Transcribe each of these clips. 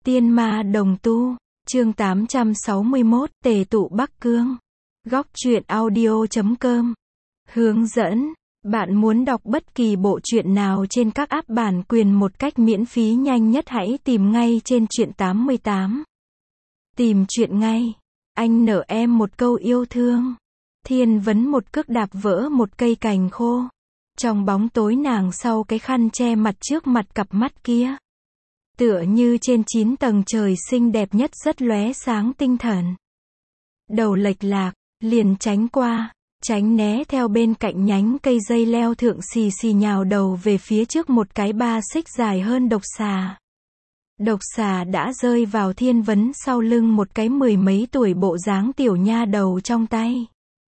Tiên ma đồng tu, chương 861, tề tụ Bắc Cương. Góc truyện audio.com. Hướng dẫn, bạn muốn đọc bất kỳ bộ truyện nào trên các app bản quyền một cách miễn phí nhanh nhất hãy tìm ngay trên truyện 88. Tìm truyện ngay. Anh nở em một câu yêu thương. Thiên Vấn một cước đạp vỡ một cây cành khô. Trong bóng tối nàng sau cái khăn che mặt trước mặt cặp mắt kia. Tựa như trên 9 tầng trời xinh đẹp nhất rất lóe sáng tinh thần. Đầu lệch lạc, liền tránh qua, tránh né theo bên cạnh nhánh cây dây leo thượng xì xì nhào đầu về phía trước một cái 3 xích dài hơn độc xà. Độc xà đã rơi vào Thiên Vấn sau lưng một cái 10 mấy tuổi bộ dáng tiểu nha đầu trong tay.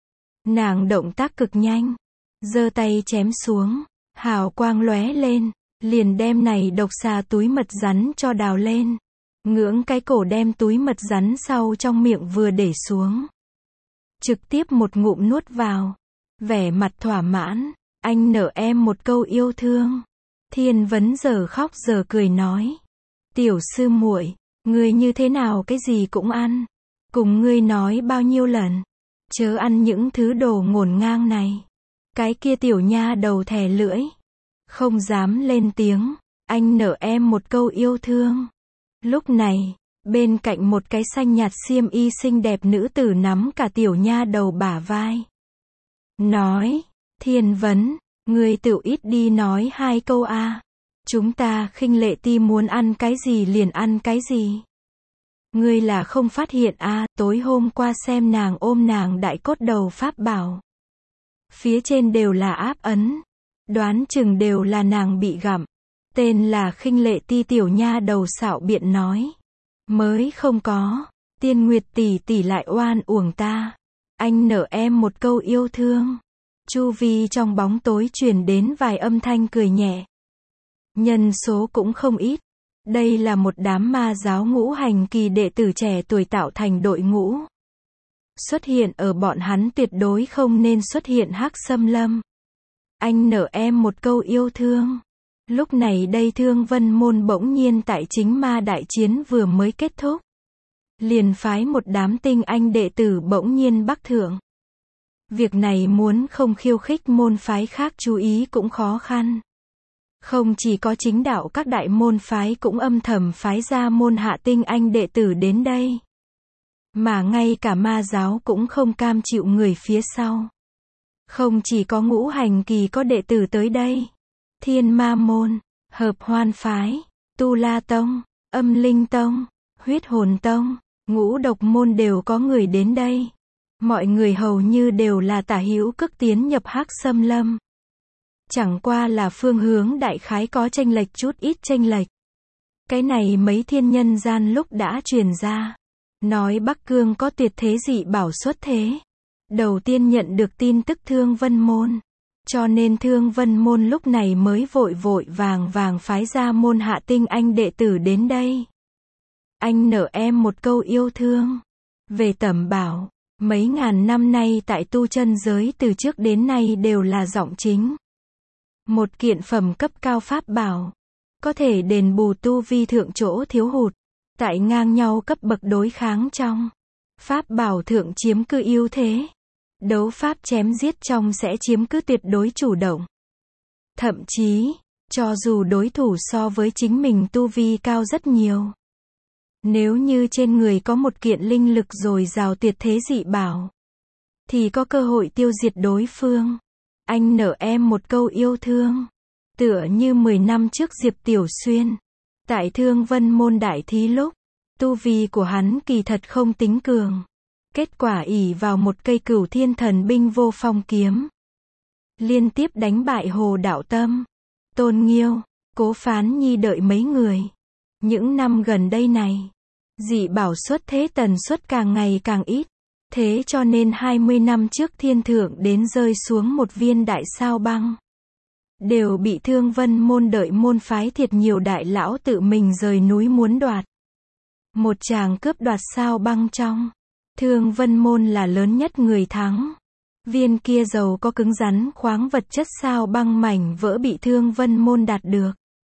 Nàng động tác cực nhanh, giơ tay chém xuống, hào quang lóe lên, liền đem này độc xà túi mật rắn cho đào lên. Ngưỡng cái cổ đem túi mật rắn sau trong miệng vừa để xuống. Trực tiếp một ngụm nuốt vào. Vẻ mặt thỏa mãn, anh nở em một câu yêu thương. Thiên Vấn giờ khóc giờ cười nói. Tiểu sư muội, ngươi như thế nào cái gì cũng ăn. Cùng ngươi nói bao nhiêu lần. Chớ ăn những thứ đồ ngổn ngang này. Cái kia tiểu nha đầu thè lưỡi. Không dám lên tiếng, anh nở em một câu yêu thương. Lúc này, bên cạnh một cái xanh nhạt xiêm y xinh đẹp nữ tử nắm cả tiểu nha đầu bả vai. Nói, Thiên Vấn, ngươi tự ít đi nói 2 câu a. Chúng ta khinh lệ ti muốn ăn cái gì liền ăn cái gì. Ngươi là không phát hiện a, tối hôm qua xem nàng ôm nàng đại cốt đầu pháp bảo. Phía trên đều là áp ấn. Đoán chừng đều là nàng bị gặm. Tên là khinh lệ ti tiểu nha đầu xạo biện nói. Mới không có. Tiên Nguyệt tỷ tỷ lại oan uổng ta. Anh nở em một câu yêu thương. Chu vi trong bóng tối truyền đến vài âm thanh cười nhẹ. Nhân số cũng không ít. Đây là một đám ma giáo ngũ hành kỳ đệ tử trẻ tuổi tạo thành đội ngũ. Xuất hiện ở bọn hắn tuyệt đối không nên xuất hiện hắc xâm lâm. Anh nở em một câu yêu thương. Lúc này đây Thương Vân Môn bỗng nhiên tại chính ma đại chiến vừa mới kết thúc. Liền phái một đám tinh anh đệ tử bỗng nhiên bắc thượng. Việc này muốn không khiêu khích môn phái khác chú ý cũng khó khăn. Không chỉ có chính đạo các đại môn phái cũng âm thầm phái ra môn hạ tinh anh đệ tử đến đây. Mà ngay cả ma giáo cũng không cam chịu người phía sau. Không chỉ có ngũ hành kỳ có đệ tử tới đây. Thiên Ma Môn, Hợp Hoan Phái, Tu La Tông, Âm Linh Tông, Huyết Hồn Tông, Ngũ Độc Môn đều có người đến đây. Mọi người hầu như đều là tả hữu cước tiến nhập hắc xâm lâm. Chẳng qua là phương hướng đại khái có chênh lệch chút ít chênh lệch. Cái này mấy thiên nhân gian lúc đã truyền ra. Nói Bắc Cương có tuyệt thế dị bảo xuất thế. Đầu tiên nhận được tin tức Thương Vân Môn. Cho nên Thương Vân Môn lúc này mới vội vội vàng phái ra môn hạ tinh anh đệ tử đến đây. Anh nở em một câu yêu thương. Về tẩm bảo, mấy ngàn năm nay tại tu chân giới từ trước đến nay đều là giọng chính. Một kiện phẩm cấp cao pháp bảo. Có thể đền bù tu vi thượng chỗ thiếu hụt. Tại ngang nhau cấp bậc đối kháng trong. Pháp bảo thượng chiếm cứ ưu thế. Đấu pháp chém giết trong sẽ chiếm cứ tuyệt đối chủ động. Thậm chí, cho dù đối thủ so với chính mình tu vi cao rất nhiều. Nếu như trên người có một kiện linh lực dồi dào tuyệt thế dị bảo, thì có cơ hội tiêu diệt đối phương. Anh nở em một câu yêu thương. Tựa như 10 năm trước Diệp Tiểu Xuyên. Tại Thương Vân Môn đại thí lúc, tu vi của hắn kỳ thật không tính cường. Kết quả ỷ vào một cây Cửu Thiên Thần Binh Vô Phong kiếm. Liên tiếp đánh bại Hồ Đạo Tâm, Tôn Nghiêu, Cố Phán Nhi đợi mấy người. Những năm gần đây này, dị bảo xuất thế tần suất càng ngày càng ít. Thế cho nên 20 năm trước thiên thượng đến rơi xuống một viên đại sao băng. Đều bị Thương Vân Môn đợi môn phái thiệt nhiều đại lão tự mình rời núi muốn đoạt. Một chàng cướp đoạt sao băng trong. Thương Vân Môn là lớn nhất người thắng. Viên kia giàu có cứng rắn khoáng vật chất sao băng mảnh vỡ bị Thương Vân Môn đạt được.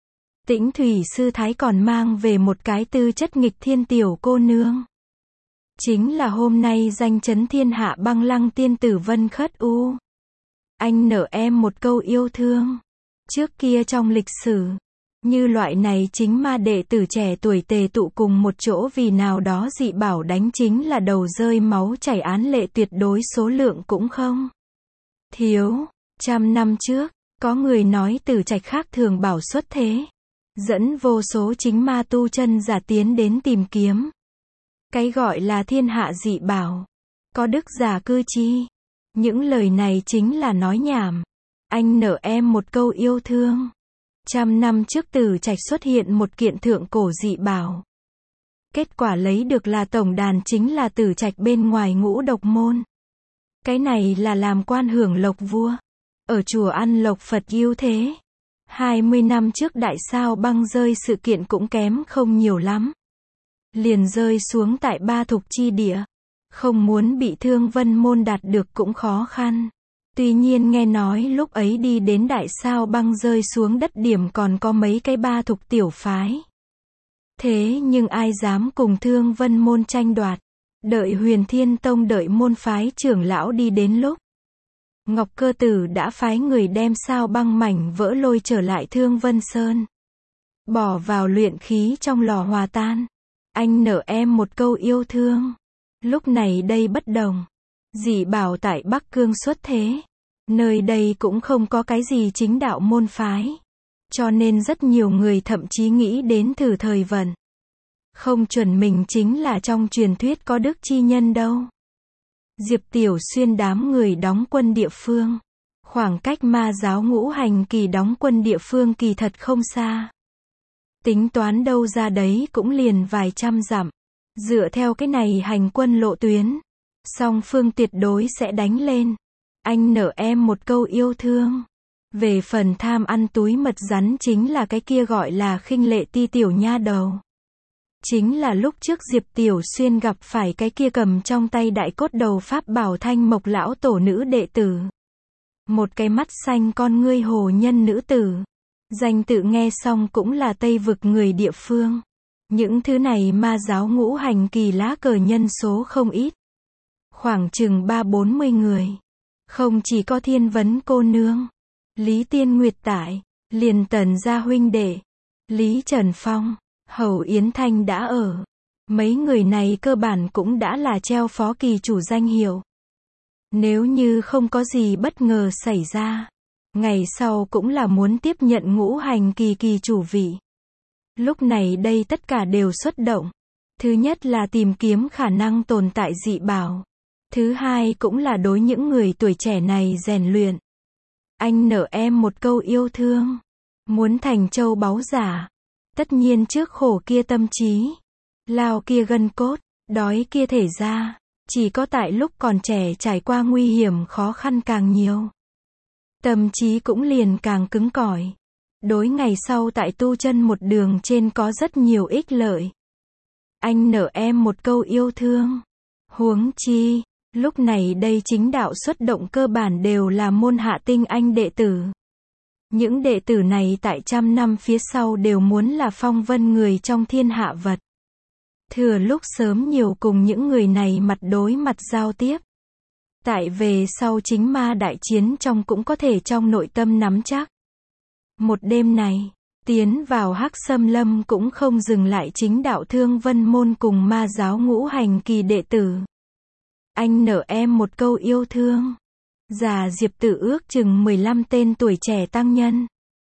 Tĩnh Thủy Sư Thái còn mang về một cái tư chất nghịch thiên tiểu cô nương. Chính là hôm nay danh chấn thiên hạ Băng Lăng tiên tử Vân Khất U. Anh nợ em một câu yêu thương. Trước kia trong lịch sử, như loại này chính ma đệ tử trẻ tuổi tề tụ cùng một chỗ vì nào đó dị bảo đánh chính là đầu rơi máu chảy án lệ tuyệt đối số lượng cũng không thiếu. 100 năm trước, có người nói Tử Trạch khác thường bảo xuất thế, dẫn vô số chính ma tu chân giả tiến đến tìm kiếm. Cái gọi là thiên hạ dị bảo, có đức giả cư chi. Những lời này chính là nói nhảm. Anh nợ em một câu yêu thương. 100 năm trước Tử Trạch xuất hiện một kiện thượng cổ dị bảo. Kết quả lấy được là tổng đàn chính là Tử Trạch bên ngoài Ngũ Độc môn. Cái này là làm quan hưởng lộc vua. Ở chùa ăn lộc Phật yêu thế. 20 năm trước đại sao băng rơi sự kiện cũng kém không nhiều lắm. Liền rơi xuống tại Ba Thục chi địa. Không muốn bị Thương Vân môn đạt được cũng khó khăn. Tuy nhiên nghe nói lúc ấy đi đến đại sao băng rơi xuống đất điểm còn có mấy cái Ba Thục tiểu phái. Thế nhưng ai dám cùng Thương Vân môn tranh đoạt. Đợi Huyền Thiên Tông đợi môn phái trưởng lão đi đến lúc. Ngọc Cơ Tử đã phái người đem sao băng mảnh vỡ lôi trở lại Thương Vân Sơn. Bỏ vào luyện khí trong lò hòa tan. Anh nợ em một câu yêu thương. Lúc này đây bất đồng. Dị bảo tại Bắc Cương xuất thế. Nơi đây cũng không có cái gì chính đạo môn phái. Cho nên rất nhiều người thậm chí nghĩ đến thử thời vận. Không chuẩn mình chính là trong truyền thuyết có đức chi nhân đâu. Diệp Tiểu Xuyên đám người đóng quân địa phương. Khoảng cách ma giáo Ngũ Hành Kỳ đóng quân địa phương kỳ thật không xa. Tính toán đâu ra đấy cũng liền vài trăm dặm. Dựa theo cái này hành quân lộ tuyến, song phương tuyệt đối sẽ đánh lên. Anh nợ em một câu yêu thương. Về phần tham ăn túi mật rắn chính là cái kia gọi là Khinh Lệ Ti tiểu nha đầu. Chính là lúc trước Diệp Tiểu Xuyên gặp phải cái kia cầm trong tay đại cốt đầu pháp bảo Thanh Mộc lão tổ nữ đệ tử. Một cái mắt xanh con ngươi hồ nhân nữ tử. Danh tự nghe xong cũng là Tây vực người địa phương. Những thứ này ma giáo Ngũ Hành Kỳ lá cờ nhân số không ít. Khoảng chừng 30-40 người. Không chỉ có Thiên Vấn cô nương, Lý Tiên Nguyệt tại, liền Tần gia huynh đệ, Lý Trần Phong, Hầu Yến Thanh đã ở. Mấy người này cơ bản cũng đã là treo phó kỳ chủ danh hiệu. Nếu như không có gì bất ngờ xảy ra, ngày sau cũng là muốn tiếp nhận Ngũ Hành Kỳ kỳ chủ vị. Lúc này đây tất cả đều xuất động. Thứ nhất là tìm kiếm khả năng tồn tại dị bảo. Thứ hai cũng là đối những người tuổi trẻ này rèn luyện. Anh nợ em một câu yêu thương. Muốn thành châu báu giả. Tất nhiên trước khổ kia tâm trí. Lao kia gân cốt. Đói kia thể ra. Chỉ có tại lúc còn trẻ trải qua nguy hiểm khó khăn càng nhiều. Tâm trí cũng liền càng cứng cỏi. Đối ngày sau tại tu chân một đường trên có rất nhiều ích lợi. Anh nợ em một câu yêu thương. Huống chi, lúc này đây chính đạo xuất động cơ bản đều là môn hạ tinh anh đệ tử. Những đệ tử này tại 100 năm phía sau đều muốn là phong vân người trong thiên hạ vật. Thừa lúc sớm nhiều cùng những người này mặt đối mặt giao tiếp. Tại về sau chính ma đại chiến trong cũng có thể trong nội tâm nắm chắc. Một đêm này, tiến vào Hắc Sâm Lâm cũng không dừng lại chính đạo Thương Vân môn cùng ma giáo Ngũ Hành Kỳ đệ tử. Anh nợ em một câu yêu thương. Già Diệp Tử ước chừng 15 tên tuổi trẻ tăng nhân.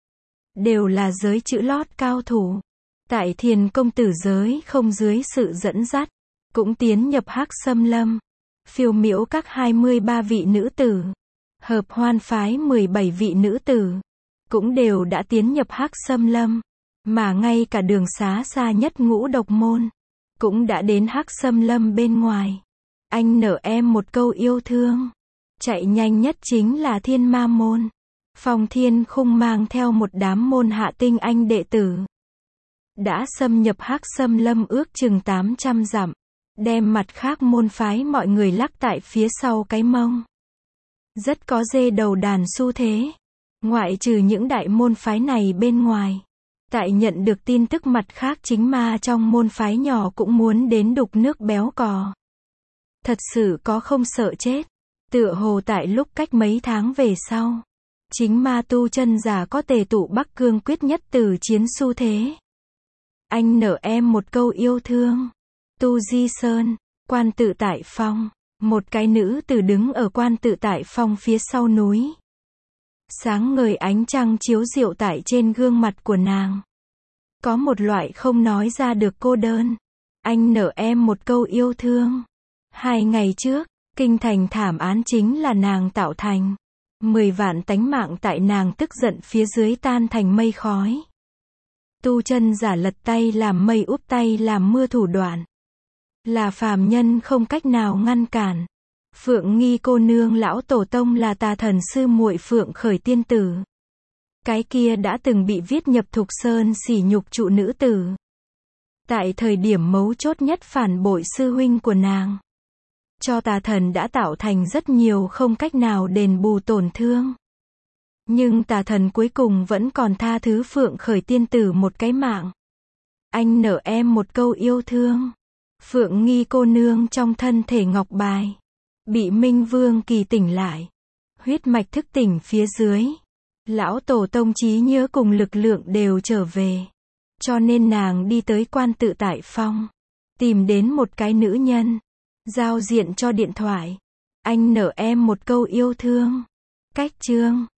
Đều là giới chữ lót cao thủ. Tại Thiền công tử giới không dưới sự dẫn dắt. Cũng tiến nhập Hắc Sâm Lâm. Phiêu miễu các 23 vị nữ tử. Hợp hoan phái 17 vị nữ tử. Cũng đều đã tiến nhập Hắc Sâm Lâm. Mà ngay cả đường xá xa nhất Ngũ Độc môn. Cũng đã đến Hắc Sâm Lâm bên ngoài. Anh nợ em một câu yêu thương. Chạy nhanh nhất chính là Thiên Ma môn. Phong Thiên Khung mang theo một đám môn hạ tinh anh đệ tử. Đã xâm nhập Hắc Sâm Lâm ước chừng 800 dặm. Đem mặt khác môn phái mọi người lắc tại phía sau cái mông. Rất có dê đầu đàn xu thế. Ngoại trừ những đại môn phái này bên ngoài. Tại nhận được tin tức mặt khác chính ma trong môn phái nhỏ cũng muốn đến đục nước béo cò. Thật sự có không sợ chết. Tựa hồ tại lúc cách mấy tháng về sau, chính ma tu chân giả có tề tụ Bắc Cương quyết nhất tử chiến xu thế. Anh nợ em một câu yêu thương. Tu Di Sơn, Quan Tự Tại Phong. Một cái nữ tử đứng ở Quan Tự Tại Phong phía sau núi. Sáng ngời ánh trăng chiếu rượu tại trên gương mặt của nàng. Có một loại không nói ra được cô đơn. Anh nợ em một câu yêu thương. 2 ngày trước, kinh thành thảm án chính là nàng tạo thành. 10 vạn tánh mạng tại nàng tức giận phía dưới tan thành mây khói. Tu chân giả lật tay làm mây úp tay làm mưa thủ đoạn. Là phàm nhân không cách nào ngăn cản. Phượng Nghi cô nương lão tổ tông là tà thần sư muội Phượng Khởi tiên tử. Cái kia đã từng bị viết nhập Thục Sơn sỉ nhục trụ nữ tử. Tại thời điểm mấu chốt nhất phản bội sư huynh của nàng. Cho tà thần đã tạo thành rất nhiều không cách nào đền bù tổn thương. Nhưng tà thần cuối cùng vẫn còn tha thứ Phượng Khởi tiên tử một cái mạng. Anh nợ em một câu yêu thương. Phượng Nghi cô nương trong thân thể ngọc bài. Bị Minh Vương kỳ tỉnh lại. Huyết mạch thức tỉnh phía dưới. Lão tổ tông trí nhớ cùng lực lượng đều trở về. Cho nên nàng đi tới Quan Tự Tại Phong. Tìm đến một cái nữ nhân. Giao diện cho điện thoại. Anh nợ em một câu yêu thương. Cách chương